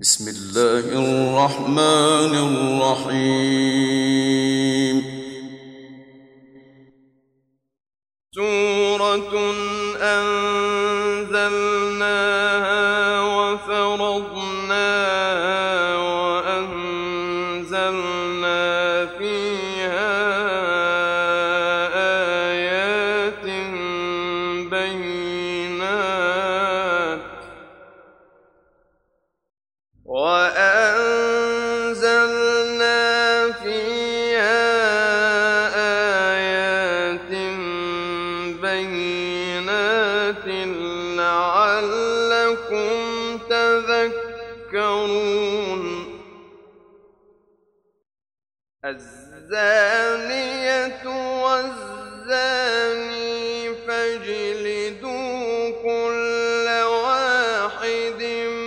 بسم الله الرحمن الرحيم. سورة أنزلناها وفرضناها وأنزلنا فيها آيات بينات لعلكم تذكرون. الزانية والزاني فاجلدوا كل واحد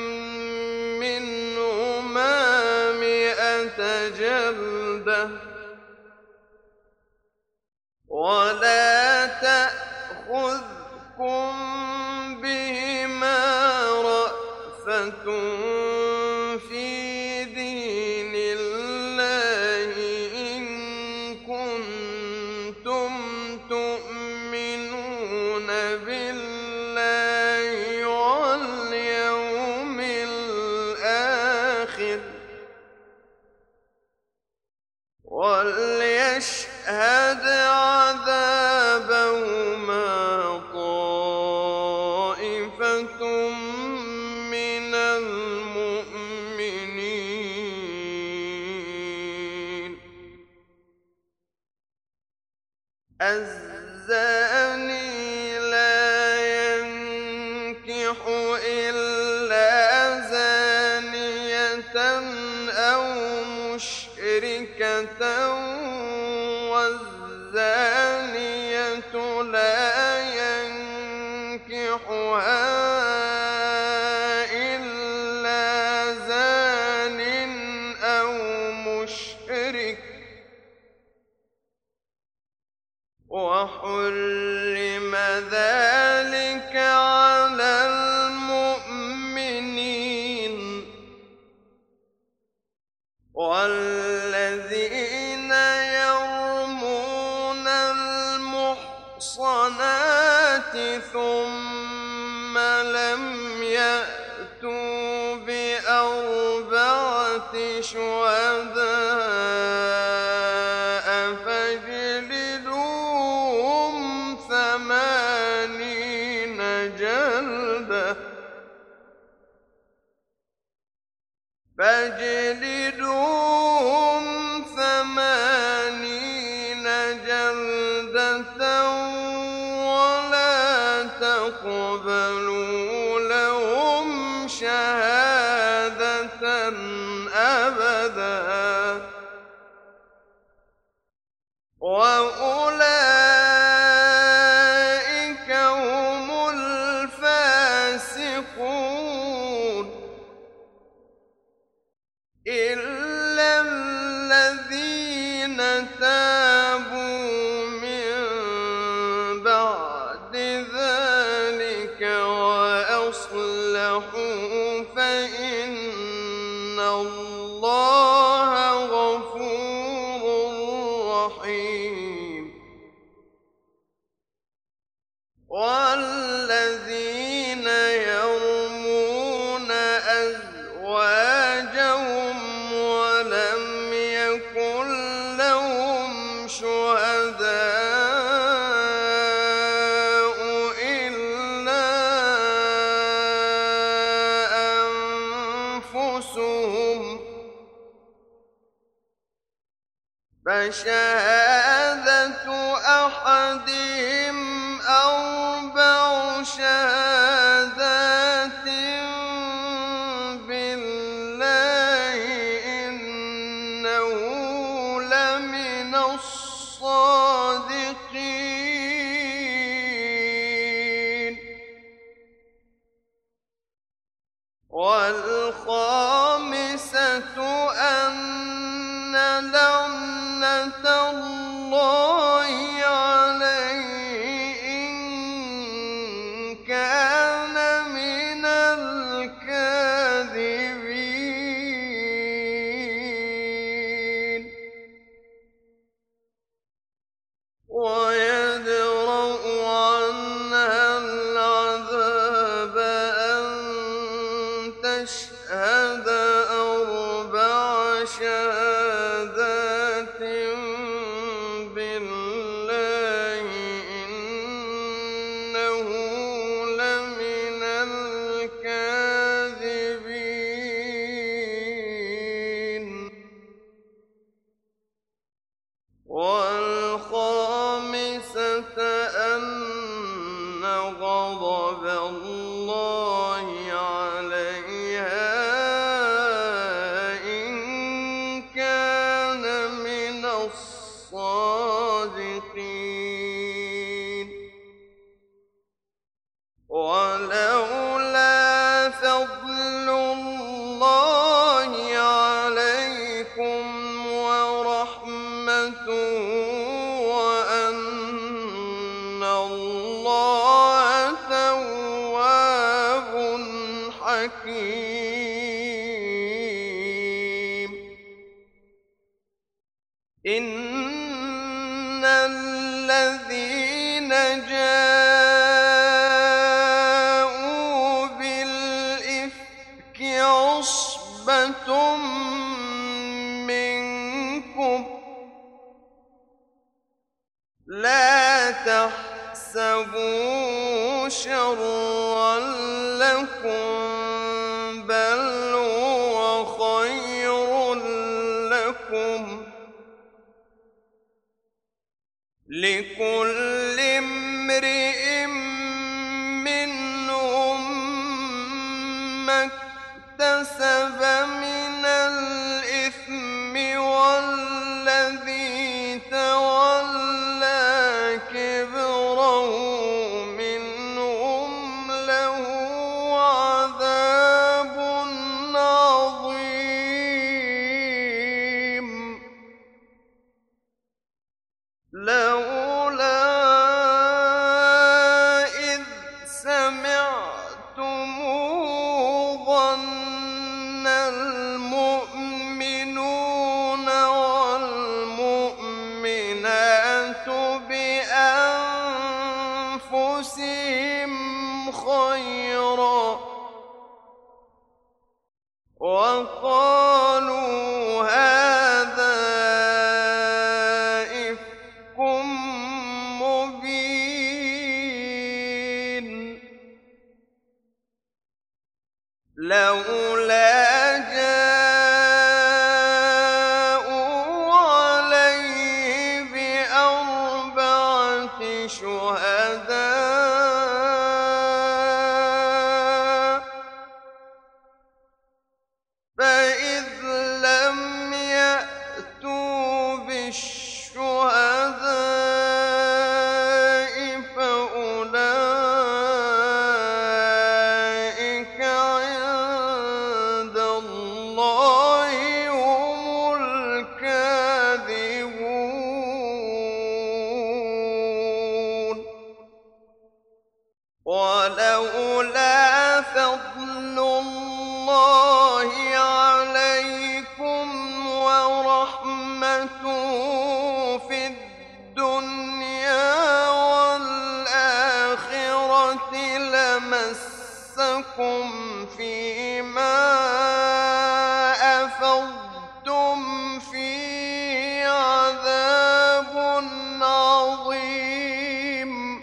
منهما 100 جلدة ولا تأخذكم بهما رأفة في دين الله إن كنتم تؤمنون بالله واليوم الآخر وليشهد عذابهما طائفة من المؤمنين. الزاني لا ينكح إلا زانية أو مشركة والزانية لا ينكحها إلا زان أو مشرك وحرم ذلك على المؤمنين. والذين يرمون المحصنات ثم لم يأتوا ب4 شهداء فاجلدوهم 80 جلدة ولا تقبلوا لهم شهادة أبدا وأولئك هم الفاسقون إلا الذين تابوا من بعد ذلك وأصلحوا فإن الله غفور رحيم. والذين يرمون أزواجهم ولم يكن لهم شهداء إلا أنفسهم فشهادة أحدهم 4 شهادات بالله إنه لمن الصادقين. والخامسة أن لعنة الله عليه إن كان نشهد أربع شهادات بالله إنه لمن الكاذبين والخامسة أن غضب الله عليها إن كان من الصادقين ولولا فضل الله عليكم ورحمته وأن الله تواب حكيم إن الذين جاءوا بالإفك عصبة منكم لا تحسبوا شرا لكم بل هو خير لكم لكل امرئ منهم ما اكتسب من الإثم والذي تولى كبره منهم له عذاب عظيم لولا إذ سمعتموه ظن المؤمنون والمؤمنات بأنفسهم خيرا وقالوا هذا إفك مبين لولا جاءوا عليه بأربعة شهداء فإذ لم يأتوا بالشهداء فأولئك عند الله هم الكاذبون ولولا فضل الله عليكم ورحمته في الدنيا والآخرة لمسكم فيما أفضتم فيه عذاب عظيم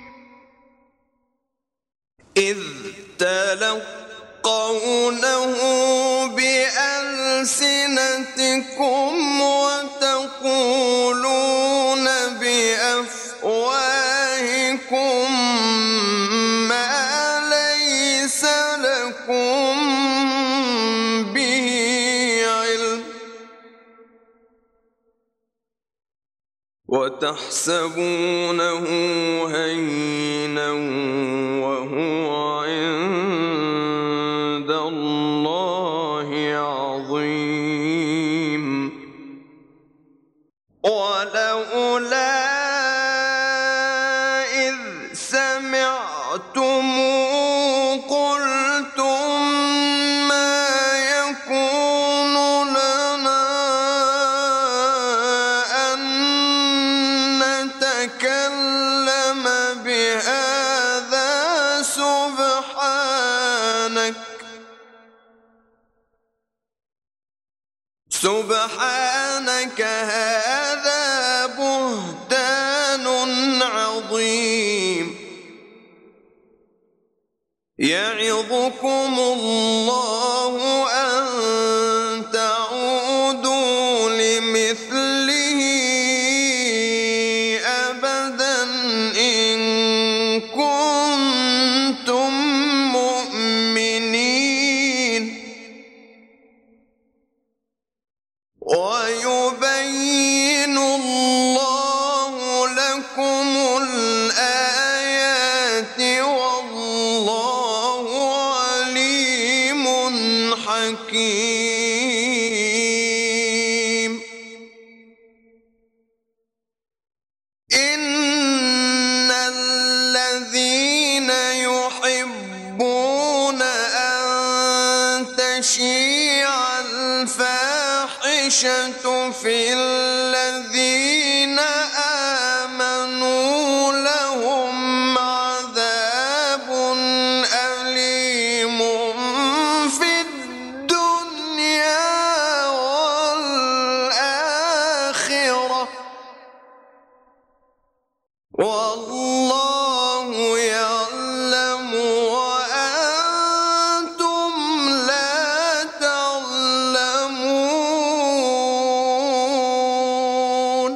إذ تلقونه بألسنتكم وتقولون بأفواهكم ما ليس لكم به علم وتحسبونه هينا وهو عند الله عظيم ولولا إذ سمعتموه قلتم ما يكون لنا أن نتكلم بهذا سبحانك سبحانك هذا بهتان عظيم يعظكم الله أن تعودوا لمثله أبدا إن كنتم مؤمنين ويبين الله لكم الآيات والله عليم حكيم إن الذين يحبون أن تشيع الفاحشة في الذين آمنوا لهم عذاب أليم في الدنيا والآخرة والله يعلم وأنتم لا تعلمون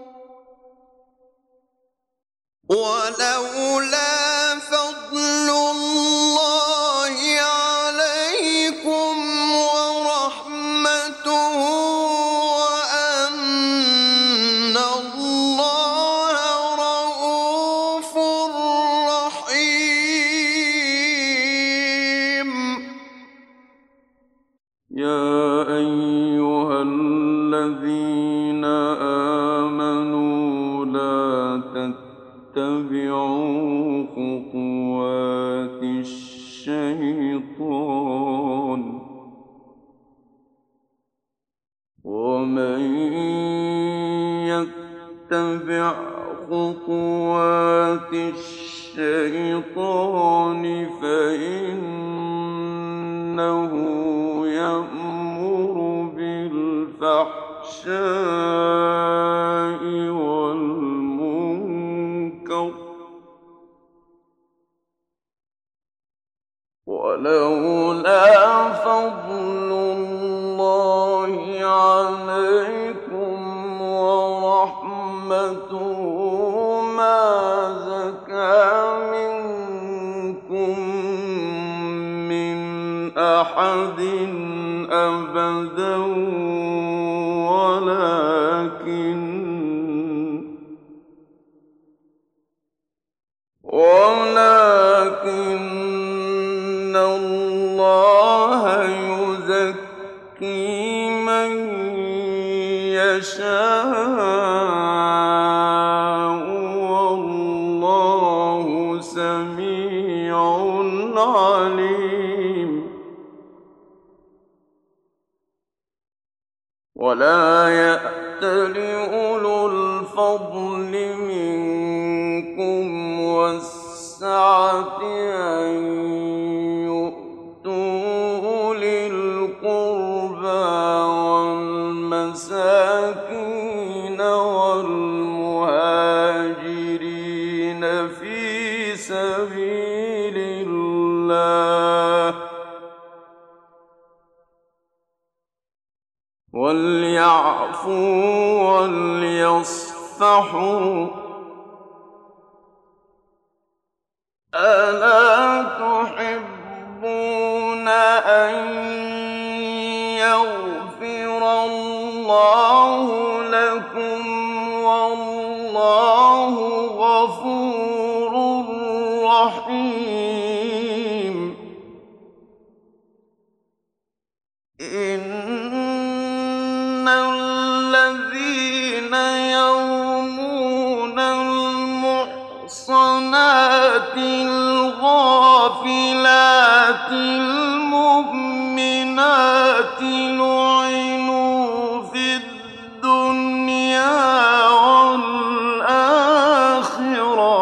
ولولا فضل الله عليكم ورحمته وأن الله رؤوف رحيم يا أيها الذين آمنوا لا تتبعوا خطوات الشيطان ومن يتبع خطوات الشيطان فإنه يأمر بالفحشاء والمنكر ولولا فضل الله عليكم ورحمته ما زكى منكم من أحد أبدا ولكن الله يزكي من يشاء والله سميع عليم ولا يأتل أولو الفضل منكم والسعة أن يؤتوا أولي القربى والمساكين والمهاجرين في سبيل الله وليعفوا وليصفحوا ألا تحبون أن يغفر الله لكم والله غفور رحيم إن الذين يرمون المحصنات الغافلات المؤمنات لعنوا في الدنيا والآخرة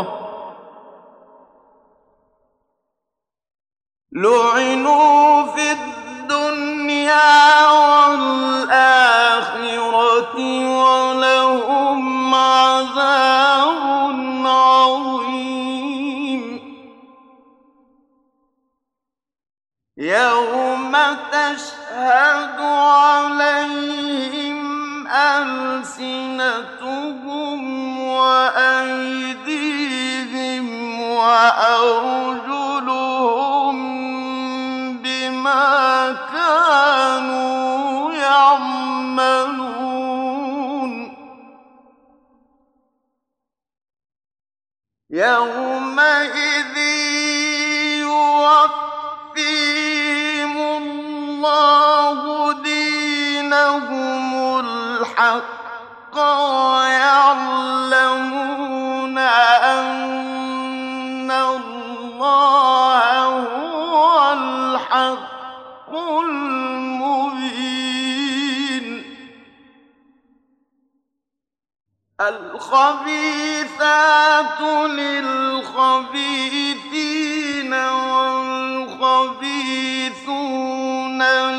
لعنوا في الدنيا والآخرة تَشْهَدُ عَلَيْهِمْ أَلْسِنَتُهُمْ وَأَيْدِيهِمْ وَأَرْجُلُهُم بِمَا كَانُوا يَعْمَلُونَ يَوْمَئِذٍ يُوَفِّيهِمُ اللَّهُ دِينَهُمُ الْحَقَّ وَيَعْلَمُونَ أَنَّ اللَّهَ هُوَ الْحَقُّ الْمُبِينُ الْخَبِيثَاتُ لِلْخَبِيثِينَ وَالْخَبِيثُونَ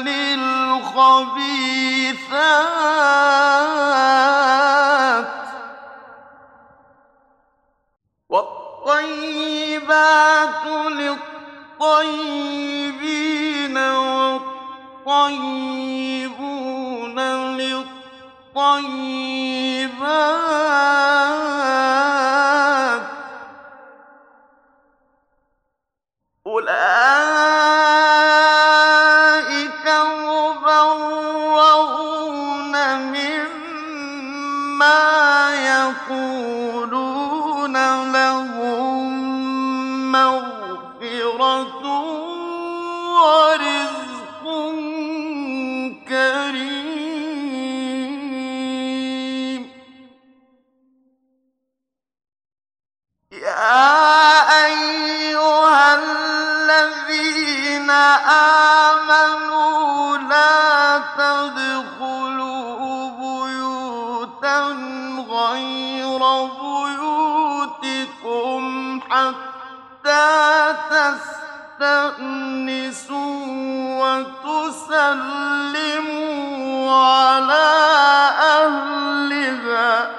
لِلْخَبِيثَاتِ وَالطَّيِّبَاتُ لِلطَّيِّبِينَ وَالطَّيِّبُونَ لِلطَّيِّبَاتِ أُولَٰئِكَ مُبَرَّءُونَ مِمَّا يَقُولُونَ لَهُم مَّغْفِرَةٌ وَرِزْقٌ كَرِيمٌ يَا أَيُّهَا الَّذِينَ آمَنُوا لَا تَدْخُلُوا بُيُوتًا غَيْرَ بُيُوتِكُمْ حَتَّىٰ تَسْتَأْنِسُوا وَتُسَلِّمُوا عَلَىٰ أَهْلِهَا ۚ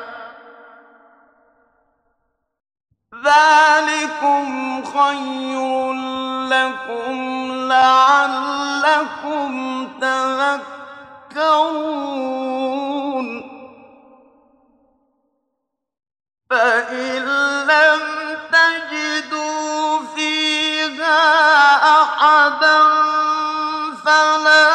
ذَٰلِكُمْ خَيْرٌ لَّكُمْ لَعَلَّكُمْ تَذَكَّرُونَ فَإِن لَّمْ تَجِدُوا فِيهَا أَحَدًا فَلَا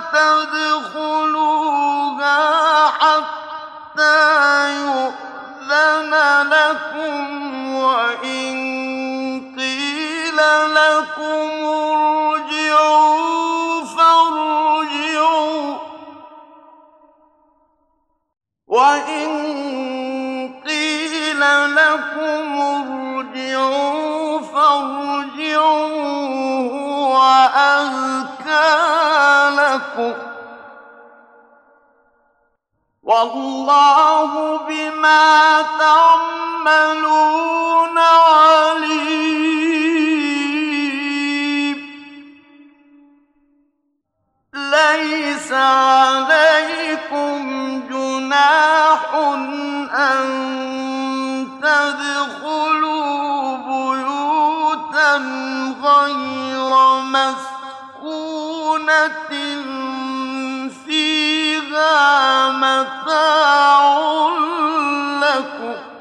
تَدْخُلُوهَا حَتَّىٰ يُؤْذَنَ لَكُمْ ۖ وَإِن قِيلَ لَكُمُ ارْجِعُوا فَارْجِعُوا هُوَ أَزْكَىٰ لَكُمْ ۚ وَاللَّهُ بِمَا تَعْمَلُونَ عَلِيمٌ لَّيْسَ عَلَيْكُمْ جُنَاحٌ أَن تَدْخُلُوا بُيُوتًا غَيْرَ مَسْكُونَةٍ فِيهَا مَتَاعٌ لَّكُمْ ۚ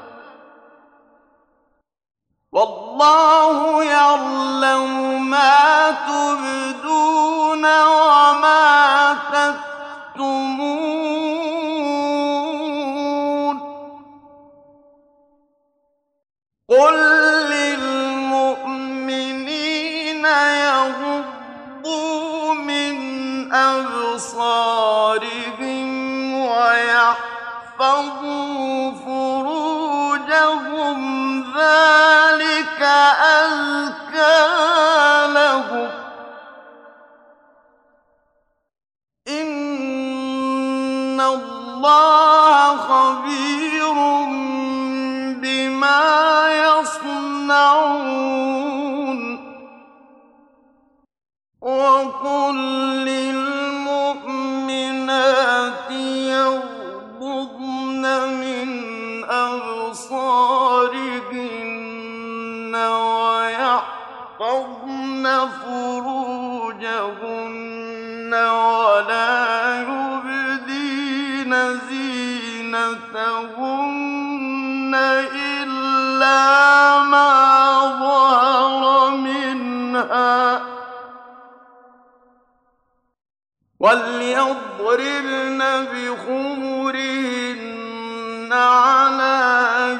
وَاللَّهُ يَعْلَمُ مَا تُبْدُونَ وَمَا تَكْتُمُونَ قُل لِّلْمُؤْمِنِينَ يَغُضُّوا مِنْ أَبْصَارِهِمْ وَيَحْفَظُوا فُرُوجَهُمْ ۚ ذَٰلِكَ أَزْكَىٰ لَهُمْ ۗ إِنَّ اللَّهَ خَبِيرٌ بِمَا يَصْنَعُونَ وَقُل لِّلْمُؤْمِنَاتِ يَغْضُضْنَ مِنْ أَبْصَارِهِنَّ وَيَحْفَظْنَ فُرُوجَهُنَّ وَلَا وَلْيَضْرِبْنَ بِخُمُرِهِنَّ عَلَىٰ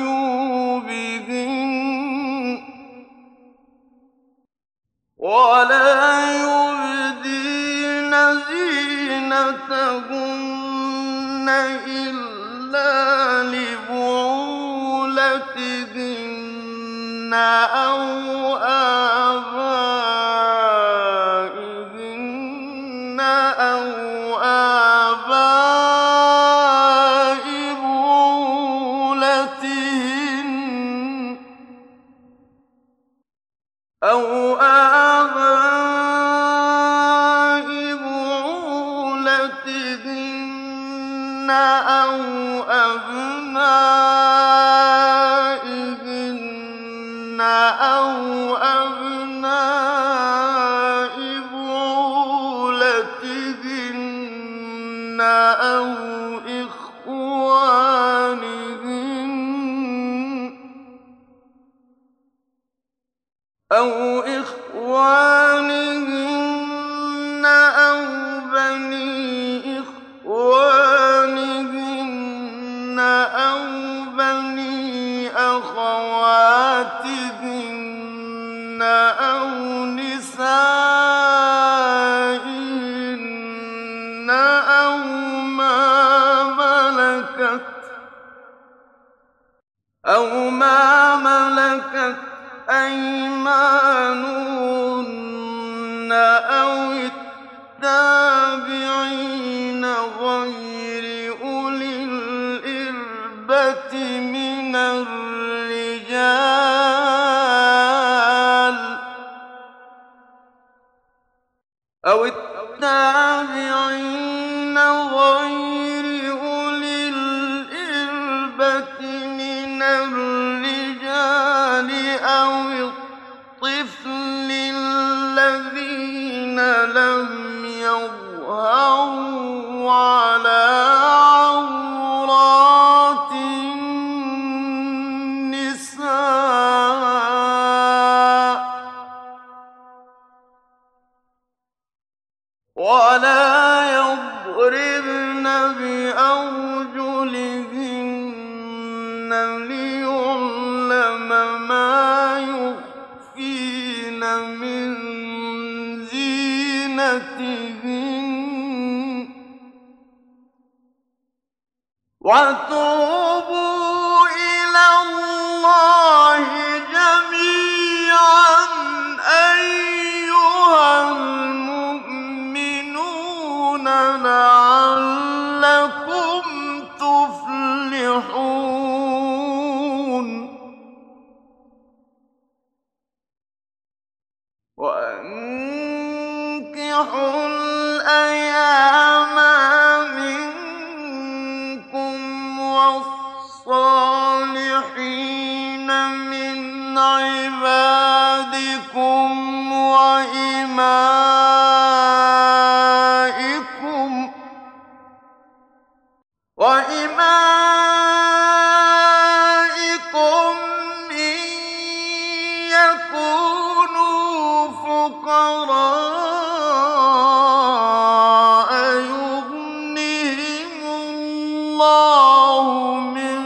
جُيُوبِهِنَّ وَلَا يُبْدِينَ زِينَتَهُنَّ إِلَّا لِبُعُولَتِهِنَّ أَوْ آبَائِهِنَّ أَوْ آبَاءِ بُعُولَتِهِنَّ أَوْ أبنائهن أو أبناء بعولتهن أو إخوانهن أو بني إخوانهن أو بني أخواتهن أو نسائهن أو ما ملكت أيمانهن أو التابعين غير أولي الإربة من الرجال أو الطفل الذين لم يظهروا على عورات النساء ولا يضربن بأرجلهن ليعلم ما يخفين من زينتهن وتوبوا إلى الله جميعا أيها المؤمنون لعلكم تفلحون وأنكحوا الأيام منكم والصالحين من عبادكم وإمائكم إن يكونوا فقراء يغنهم الله من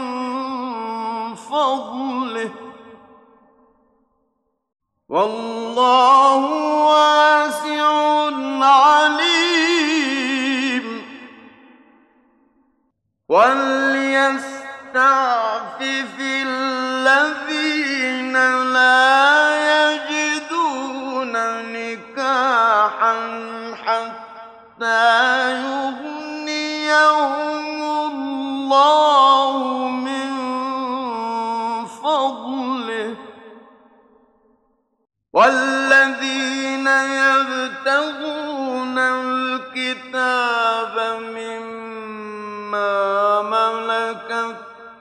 فضله والله واسع عليم وليستعفف الذين لا يجدون نكاحا حتى يغنيهم الله من فضله والذين يبتغون الكتاب مما ملكت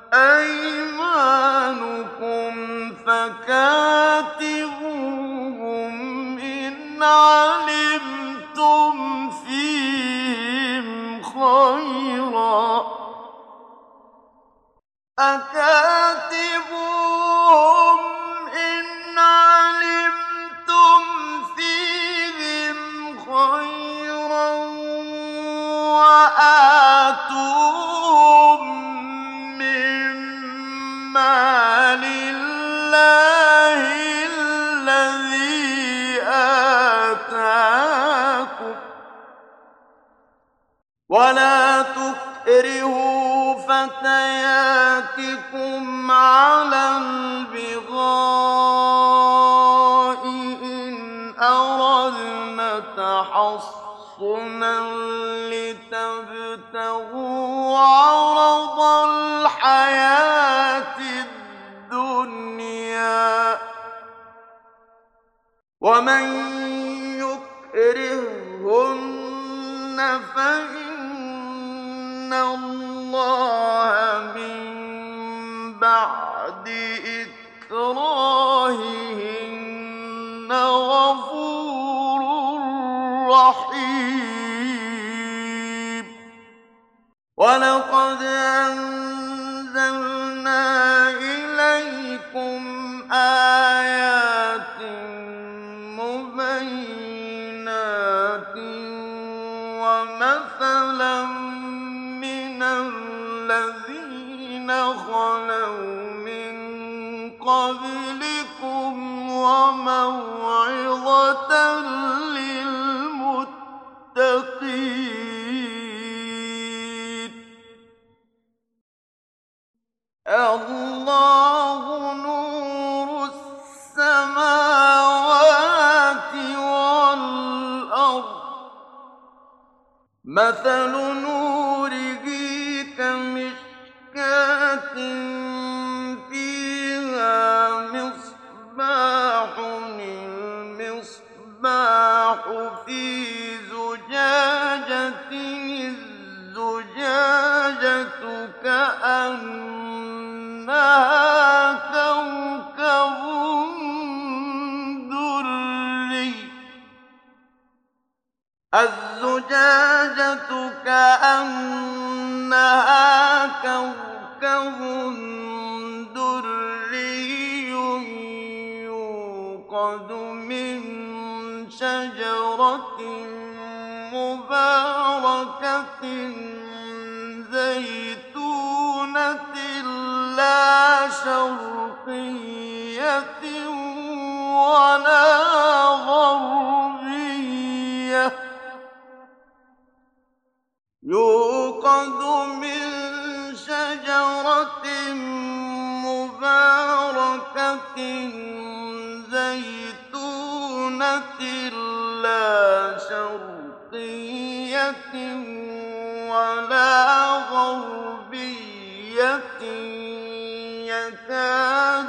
أيمانكم فكاتبوهم إن علمتم فيهم خيرا أكاتبوهم إن علمتم فيهم خيرا ولا تكرهوا فتياتكم على البغاء إن أردنا تحصنا لتبتغوا عرض الحياة الدنيا ومن يكرهن فإن الله من بعد إكراههن غفور رحيم ولقد أنزلنا إليكم آيات مبينات ومثلا من الذين خلوا من قبلكم وموعظة للمتقين الله نور السماوات والأرض مثل نوره كمشكاة فيها مصباح المصباح في زجاجة الزجاجة كأنها كوكب دري الزجاجة كأنها كوكب دري يوقد من شجرة مباركة زيتونة لا شرقية ولا غربية يوقد من شجرة مباركة زيتونة لا شرقية ولا غربية يكاد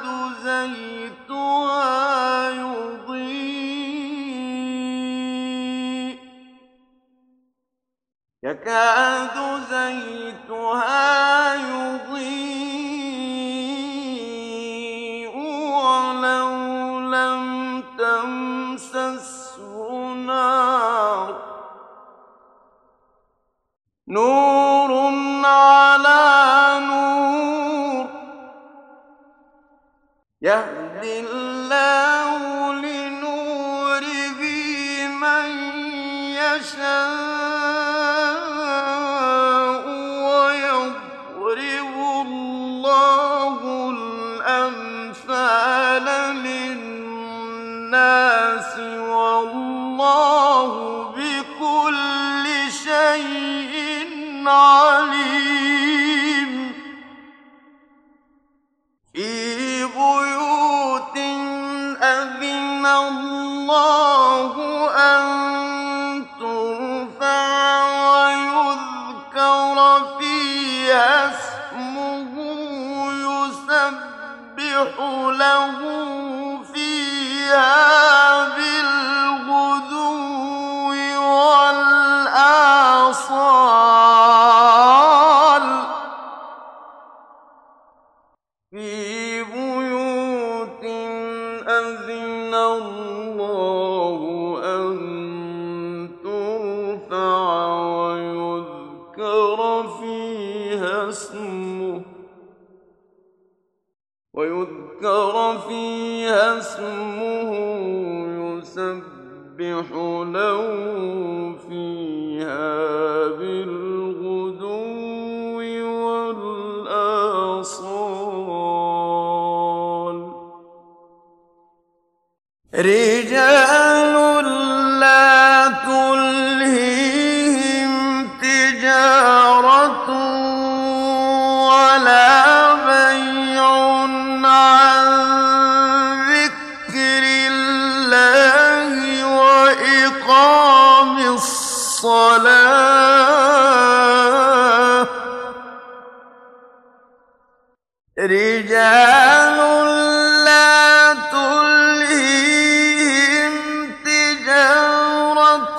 زيتها يضيء ولو لم تمسسه نار نور على نور يهدي الله لنوره من يشاء ويضرب الله الأمثال للناس والله بكل شيء عليم في بيوت أذن الله أن ترفع ويذكر فيها اسمه يسبح له فيها بالغدو والآصال في بيوت أذن الله أن ترفع ويذكر فيها اسمه يسبح له فيها بالغدو والآصال رجال لا تلهيهم تجارة رجال لا تلهيهم تجارة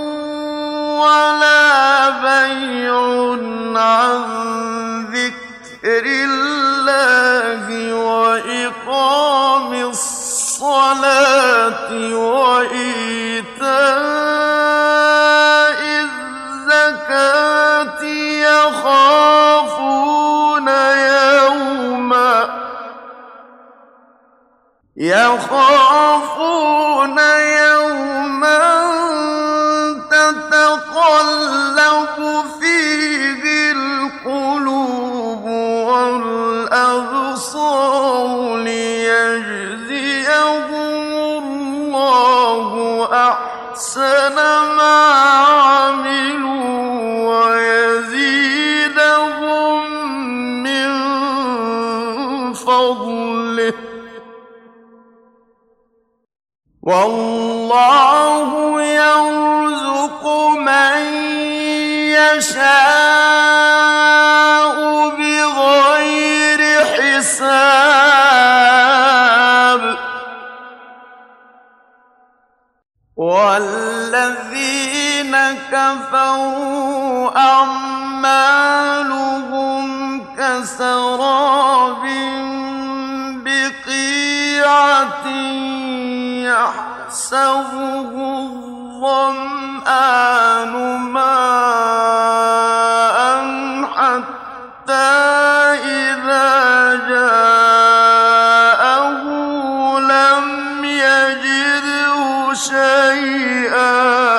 ولا بيع عن ذكر الله وإقام الصلاة وإيتاء الزكاة يخافون يوما تتقلب فيه القلوب والأبصار ليجزيهم الله أحسن ما عملوا ويزيدهم من فضله والله يرزق من يشاء بغير حساب والذين كفروا أعمالهم كسراب بقيعة يحسبه الظمآن ماء حتى إذا جاءه لم يجده شيئا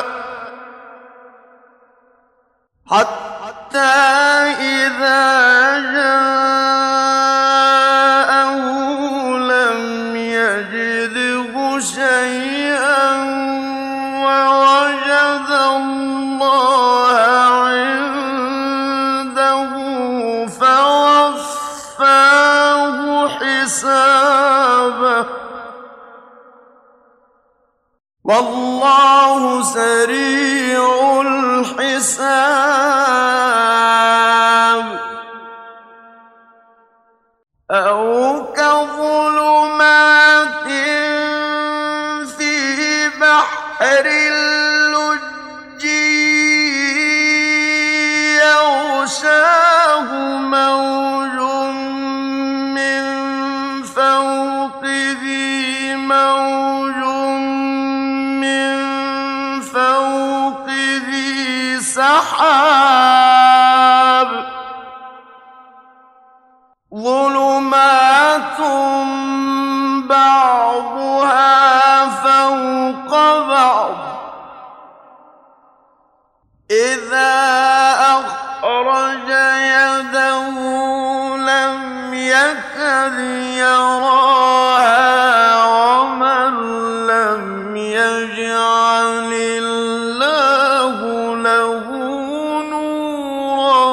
ووجد الله عنده فوفاه حسابه والله سريع الحساب أو كظلمات في بحر اللجي يغشاه موج من فوقه موج من فوقه سحاب ظلمات بعضها فوق بعض إذا أخرج يده لم يكد يراها ومن لم يجعل الله له نورا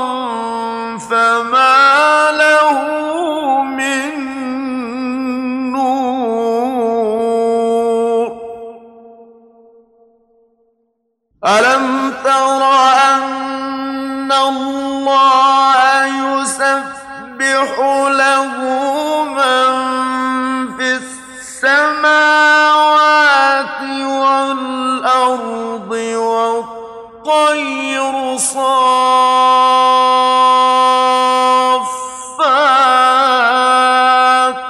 فما له من نور ألم تر أن الله يسبح له من في السماوات والأرض والطير صافات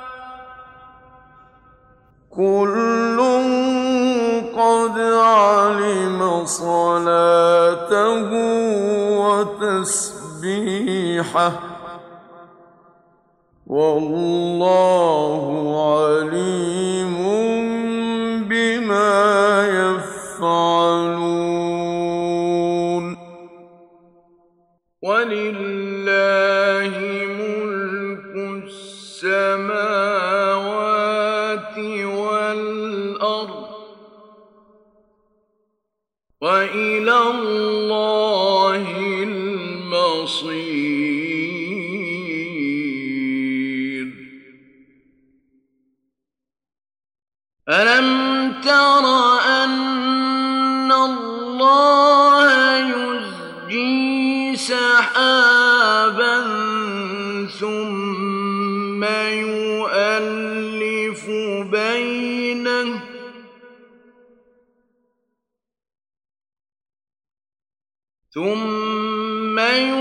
كل قد علم صلاته وتسبيحه والله عليم بما يفعلون ولله ملك السماوات والأرض وإلى الله المصير ألم تر أن الله يزجي سحابا ثم يؤلف بينه ثم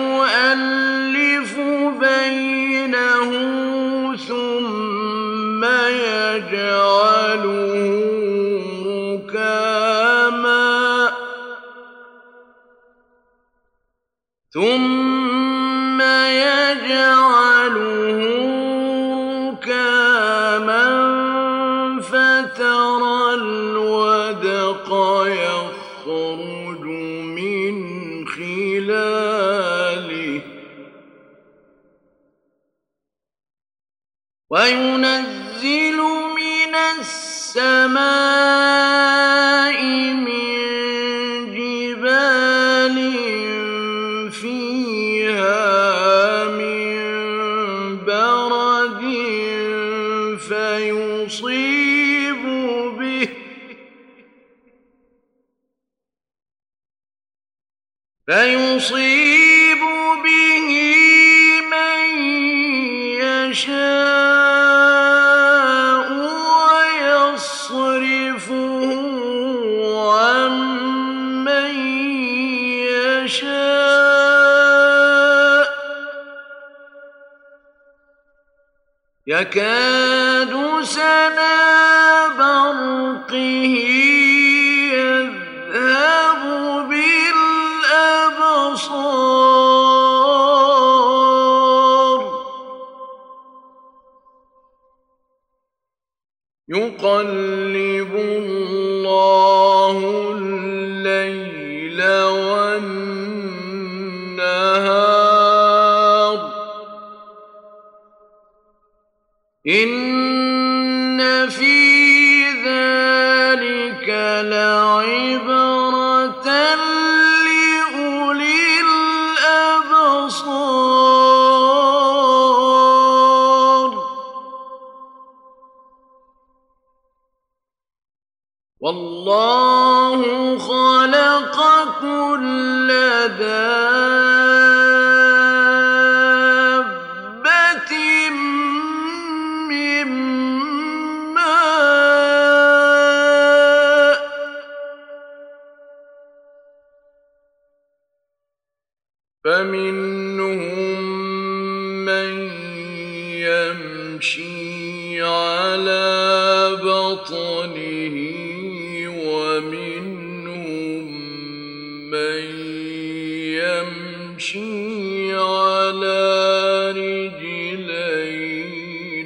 يجعله ركاما فترى الودق يخرج من خلاله وينزل من السماء من جبال فيها من برد فيصيب به من يشاء ويصرفه عن من يشاء يكاد سنا برقه يذهب بالأبصار يقلب الله الليل والنهار إن في ذلك لعبرة لأولي الأبصار والله خلق كل دابة من ماء فمنهم من يمشي على بطنه ومنهم من يمشي على رجلين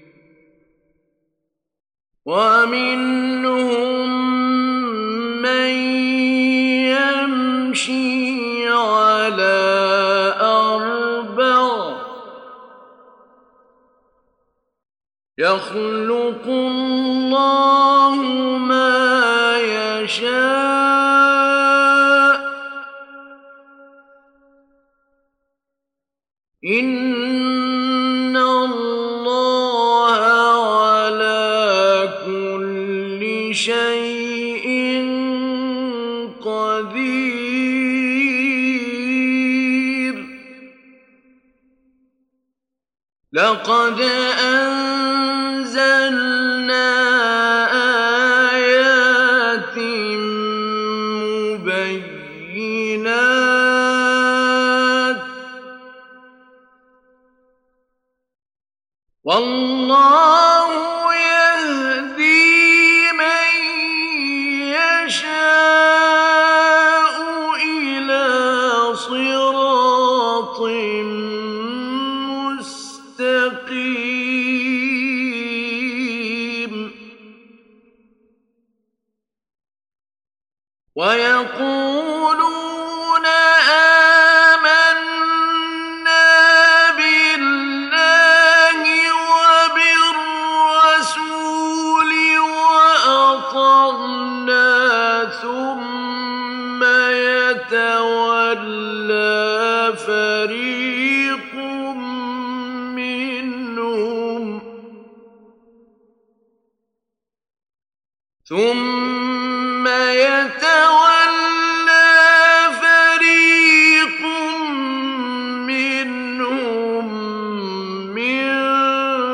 ومنهم من يمشي على أربع يخلق الله ما يشاء إن الله على كل شيء قدير لقد أنزلنا آيات مبينات والله يهدي من يشاء إلى صراط مستقيم ويقولون آمنا بالله وبالرسول وأطعنا ثم يتولى فريق منهم من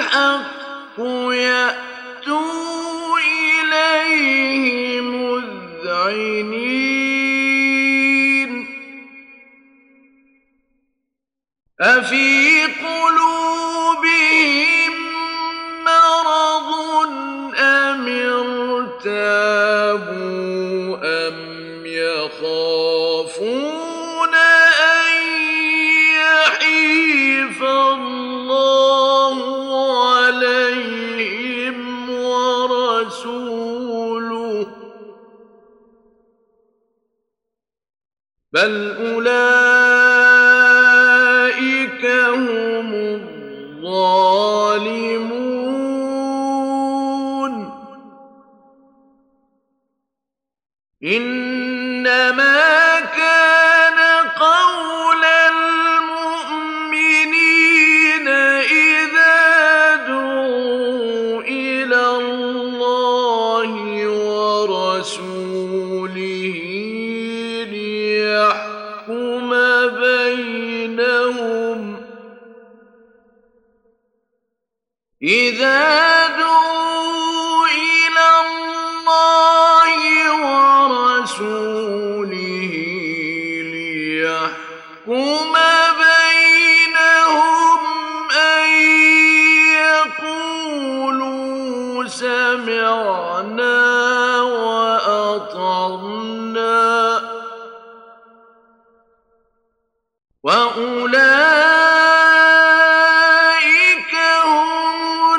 الْحَقُّ يَأْتُوا إِلَيْهِ مُذْعِنِينَ أَفِي قُلُوبِهِم مَّرَضٌ أَمِ ارْتَابُوا أَمْ يَخَافُونَ أَن يَحِيفَ اللَّهُ عَلَيْهِمْ وَرَسُولُهُ ۚ بَلْ أُولَٰئِكَ هُمُ الظَّالِمُونَ إِنَّمَا كَانَ قَوْلَ الْمُؤْمِنِينَ إِذَا دُعُوا إِلَى اللَّهِ وَرَسُولِهِ لِيَحْكُمَ بَيْنَهُمْ أَن يَقُولُوا سَمِعْنَا وَأَطَعْنَا ۚ وَأُولَٰئِكَ هُمُ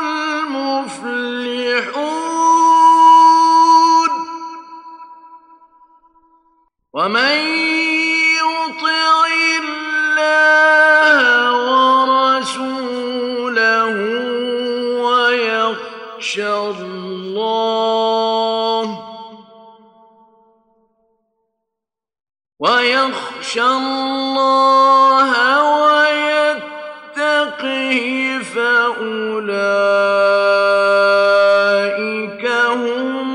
الْمُفْلِحُونَ وَمَن يُطِعِ اللَّهَ وَرَسُولَهُ وَيَخْشَ اللَّهَ وَيَتَّقْهِ فَأُولَٰئِكَ هُمُ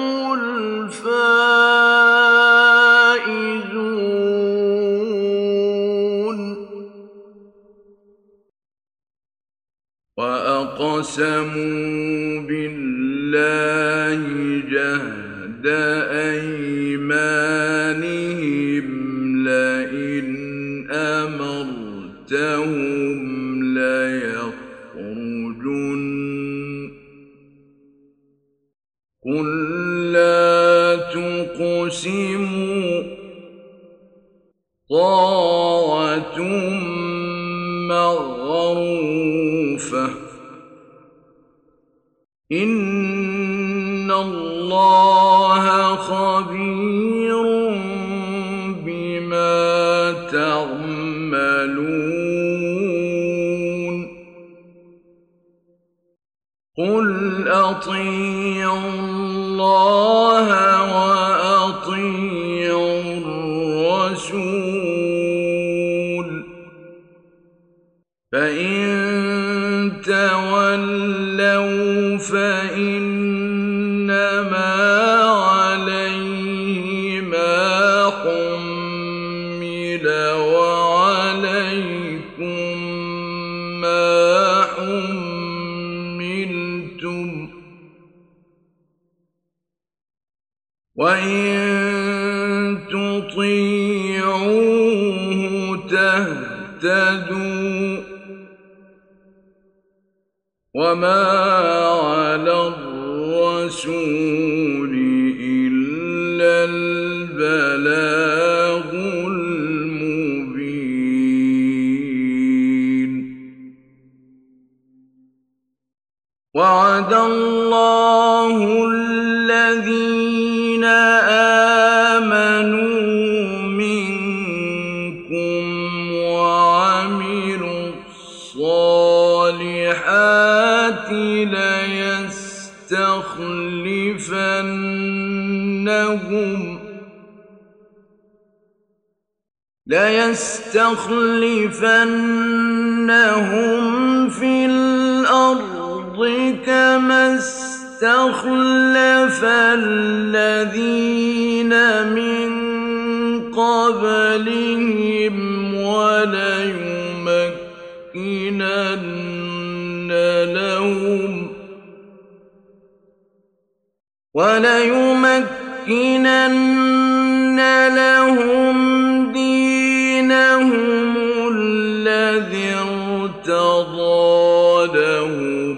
الْفَائِزُونَ وَأَقْسَمُوا بِاللَّهِ جَهْدَ أَيْمَانِهِمْ لَئِنْ أَمَرْتَهُمْ لَيَخْرُجُنَّ قُل لَّا تُقْسِمُوا طَاعَةٌ مَّعْرُوفَةٌ إِنَّ اللَّهَ خَبِيرٌ بِمَا تَعْمَلُونَ قُلْ أَطِيعُوا اللَّهَ وَأَطِيعُوا الرَّسُولَ ۖ فَإِن تَوَلَّوْا فَإِنَّمَا عَلَيْهِ مَا حُمِّلَ وَعَلَيْكُم مَّا حُمِّلْتُمْ ۖ وَإِن تُطِيعُوهُ تَهْتَدُوا ۚ وَمَا عَلَى الرَّسُولِ إِلَّا الْبَلَاغُ الْمُبِينُ وَعَدَ اللَّهُ الَّذِينَ آمَنُوا مِنكُمْ وَعَمِلُوا الصَّالِحَاتِ لَيَسْتَخْلِفَنَّهُمْ فِي الْأَرْضِ كَمَا اسْتَخْلَفَ الَّذِينَ مِن قَبْلِهِمْ وَلَيُمَكِّنَنَّ لَهُمْ وَلَيُمَكِّنَنَّ لَهُمْ دِينَهُمُ الَّذِي ارْتَضَىٰ لَهُمْ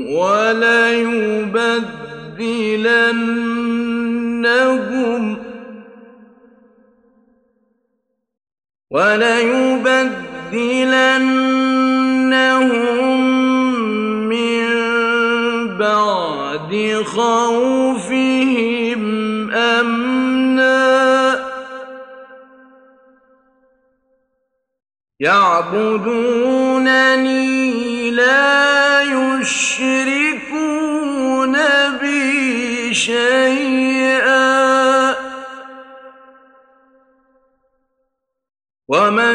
وَلَيُبَدِّلَنَّهُم مِّن بَعْدِ خَوْفِهِمْ أَمْنًا ۚ يَعْبُدُونَنِي لَا يُشْرِكُونَ بِي شَيْئًا ۚ وَمَن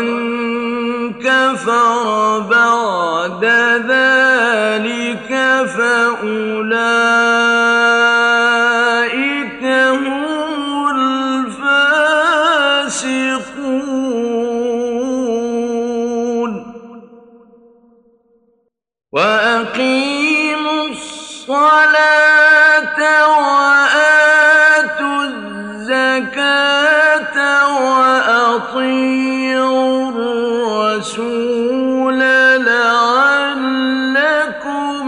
كَفَرَ بَعْدَ ذَٰلِكَ فَأُولَٰئِكَ هُمُ الْفَاسِقُونَ. وَأَقِيمُوا الصَّلَاةَ وَآتُوا الزَّكَاةَ وَأَطِيعُوا الرَّسُولَ لَعَلَّكُمْ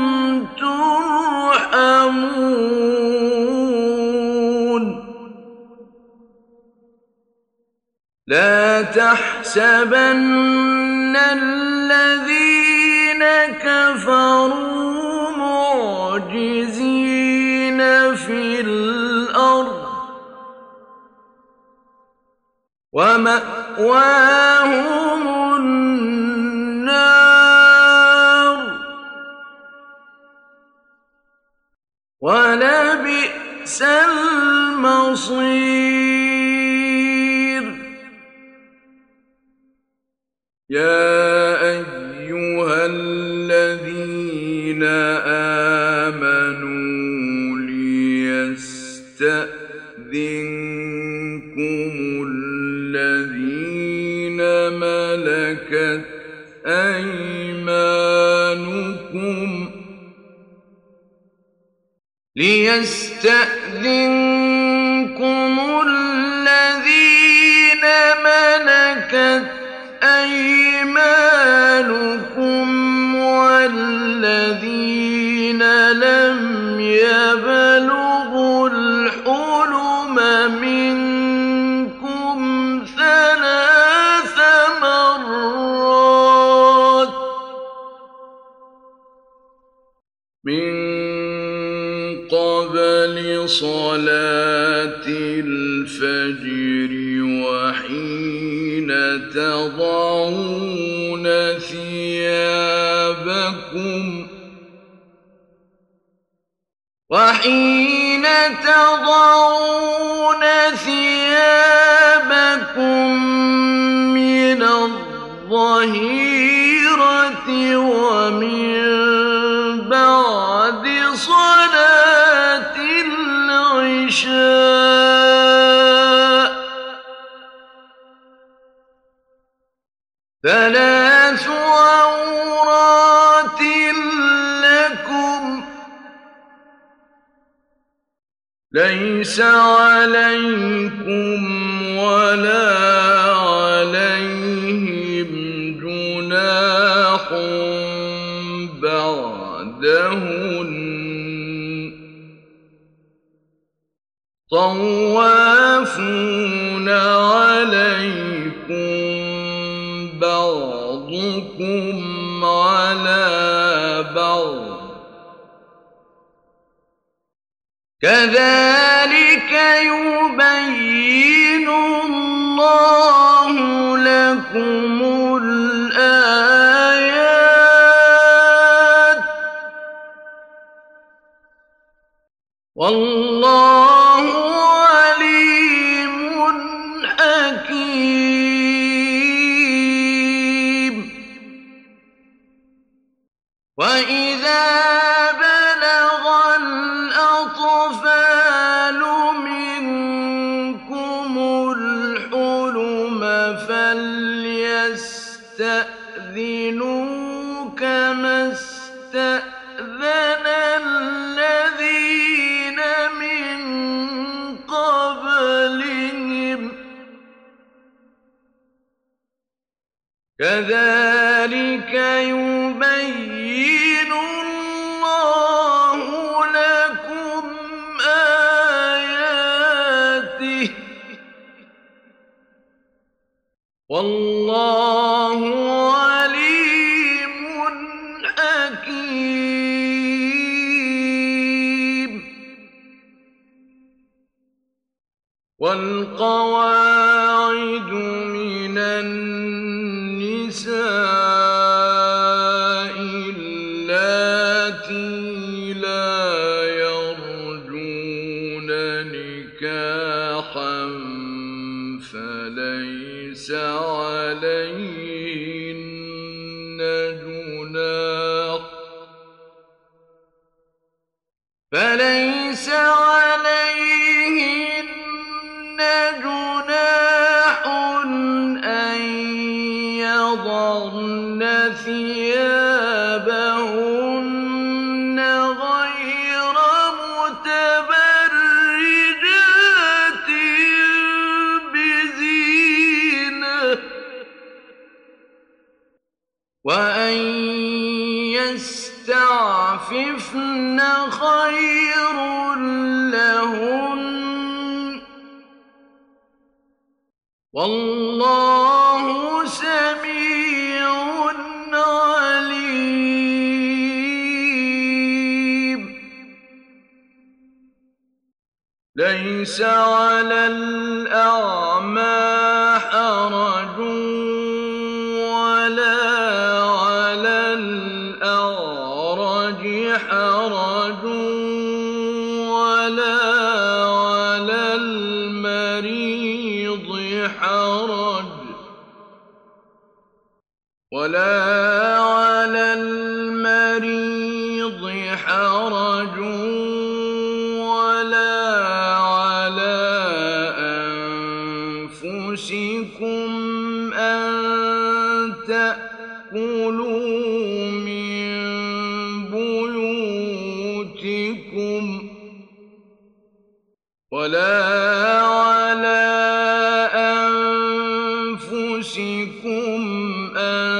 تُرْحَمُونَ. لَا تَحْسَبَنَّ الَّذِينَ كَفَرُوا مُعْجِزِينَ فِي الْأَرْضِ ۚ وَمَأْوَاهُمُ النَّارُ ۖ وَلَبِئْسَ الْمَصِيرُ. يَا أَيُّهَا الَّذِينَ آمَنُوا لِيَسْتَأْذِنكُمُ الَّذِينَ مَلَكَتْ أَيْمَانُكُمْ وَالَّذِينَ لَمْ يَبْلُغُوا الْحُلُمَ مِنكُمْ ثَلَاثَ مَرَّاتٍ مِّن قَبْلِ صَلَاةِ الْفَجْرِ وَحِينَ تَضَعُونَ ثِيَابَكُم مِّنَ الظَّهِيرَةِ وَمِن بَعْدِ صَلَاةِ الْعِشَاءِ ۚ ثَلَاثُ عَوْرَاتٍ لَّكُمْ ۚ لَيْسَ عَلَيْكُمْ وَلَا عَلَيْهِمْ جُنَاحٌ بَعْدَهُنَّ ۚ طَوَّافُونَ عَلَيْكُم بَعْضُكُمْ عَلَىٰ بَعْضٍ ۚ كَذَٰلِكَ يُبَيِّنُ اللَّهُ لَكُمُ الْآيَاتِ ۗ وَاللَّهُ عَلِيمٌ حَكِيمٌ. وَإِذَا بَلَغَ الْأَطْفَالُ مِنكُمُ الْحُلُمَ فَلْيَسْتَأْذِنُوا كَمَا اسْتَأْذَنَ الَّذِينَ مِن كذلك يبين الله لكم آياته والله عليم حكيم. والقواعد من النساء اللاتي لا يرجون نكاحا فليس عليهن جناح أن يضعن ثيابهن غير متبرجات بزينة وأن يستعففن خير لهن والله سميع عليم. ليس على الأعمى حرج ولا على الأعرج حرج ولا على المريض حرج ولا على المريض حرج ولا على أنفسكم أن تأكلوا من بيوتكم ولا على أنفسكم أن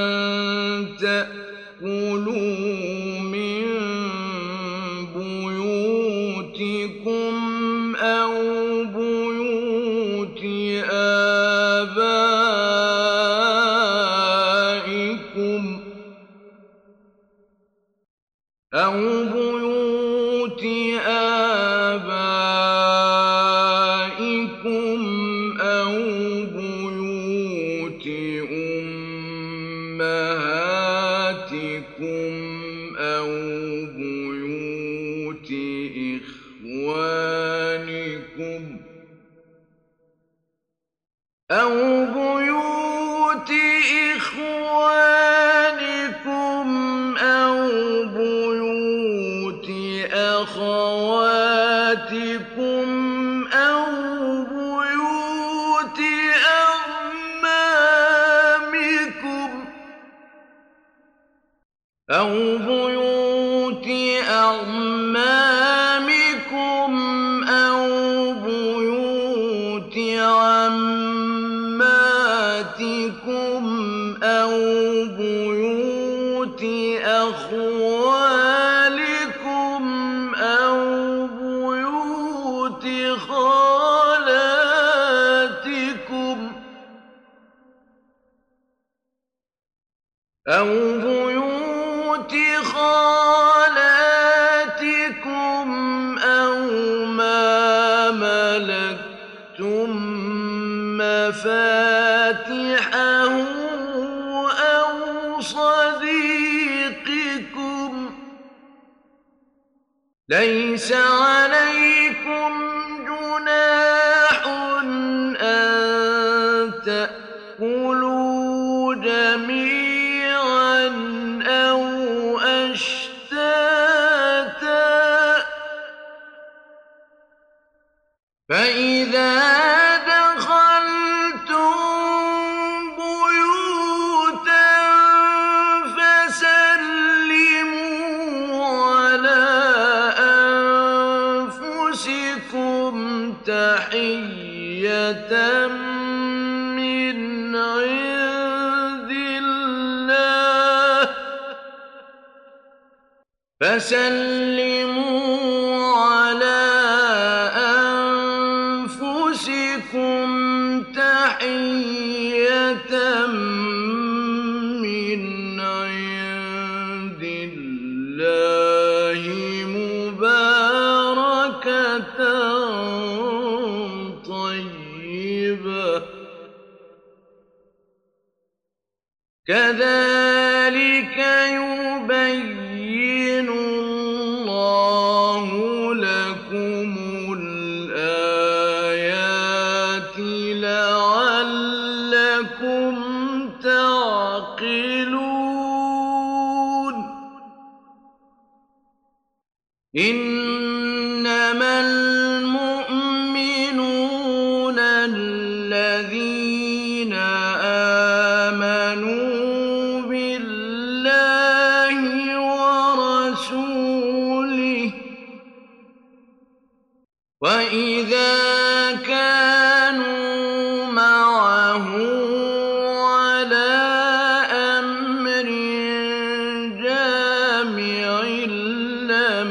تأكلوا من بيوتكم أو بيوت آبائكم أو بيوت آبائكم أو بيوت أمهاتكم أو بيوت إخوانكم أو بيوت إخوانكم أو بيوت أخواتكم أو بيوت أعمامكم أو بيوت أعمامكم أو بيوت عماتكم أو بيوت أخوالكم أو بيوت خالاتكم أو بيوت خالاتكم أو ما ملكتم مفاتحه أو صديقكم. ليس عليكم جناح أن تأكلوا جميعا أو أشتاتا فإذا دخلتم بيوتا فسلموا على أنفسكم تحية من عند الله فسلموا على أنفسكم تحية من عند الله مباركة طيبة كذلك يبين الله لكم الآيات لعلكم تعقلون إنما المؤمنون الذين آمنوا بالله ورسوله وإذا كانوا معه على أمر جامع لم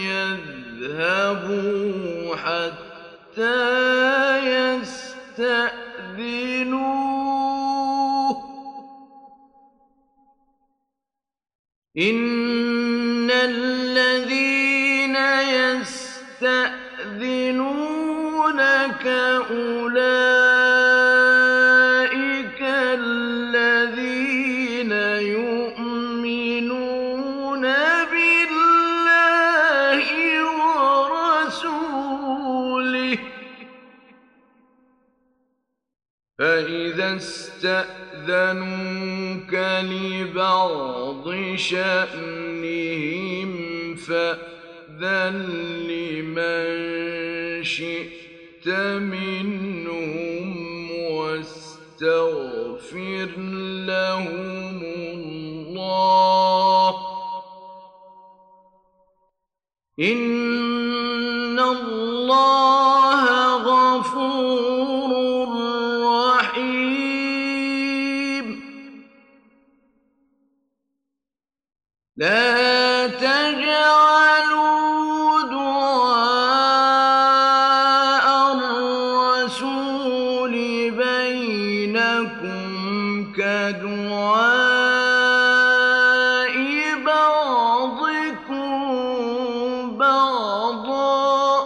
يذهبوا حتى يستأذنوه إن الذين يستأذنونك أولئك الذين يؤمنون بالله ورسوله فإذا استأذنوك لبعض شأنهم فأذن لمن شئت منهم واستغفر لهم الله إن الله غفور رحيم لا تجعلوا دعاء الرسول بينكم كدعاء بعضكم بعضا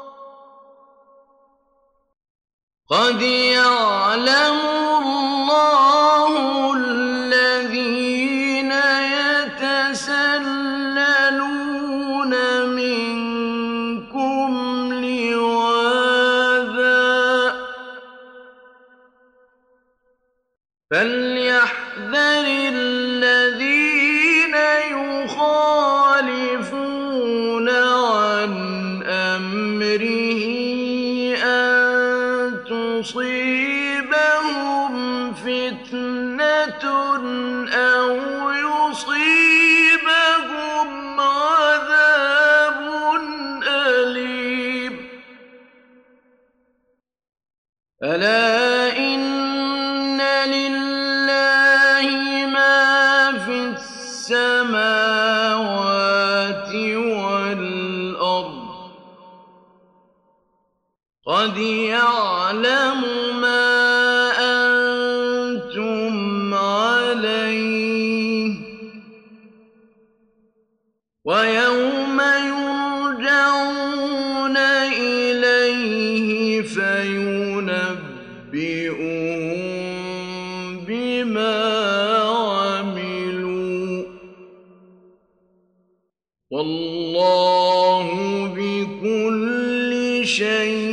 قد يعلم الله الذين يتسللون منكم لواذا فليحذر الذين يخالفون عن أمره أن تصيبهم فتنة أو يصيبهم عذاب أليم ألا إن لله ما في السماوات والأرض قد يعلم ما أنتم عليه ويوم يرجعون إليه فينبئهم بما عملوا والله بكل شيء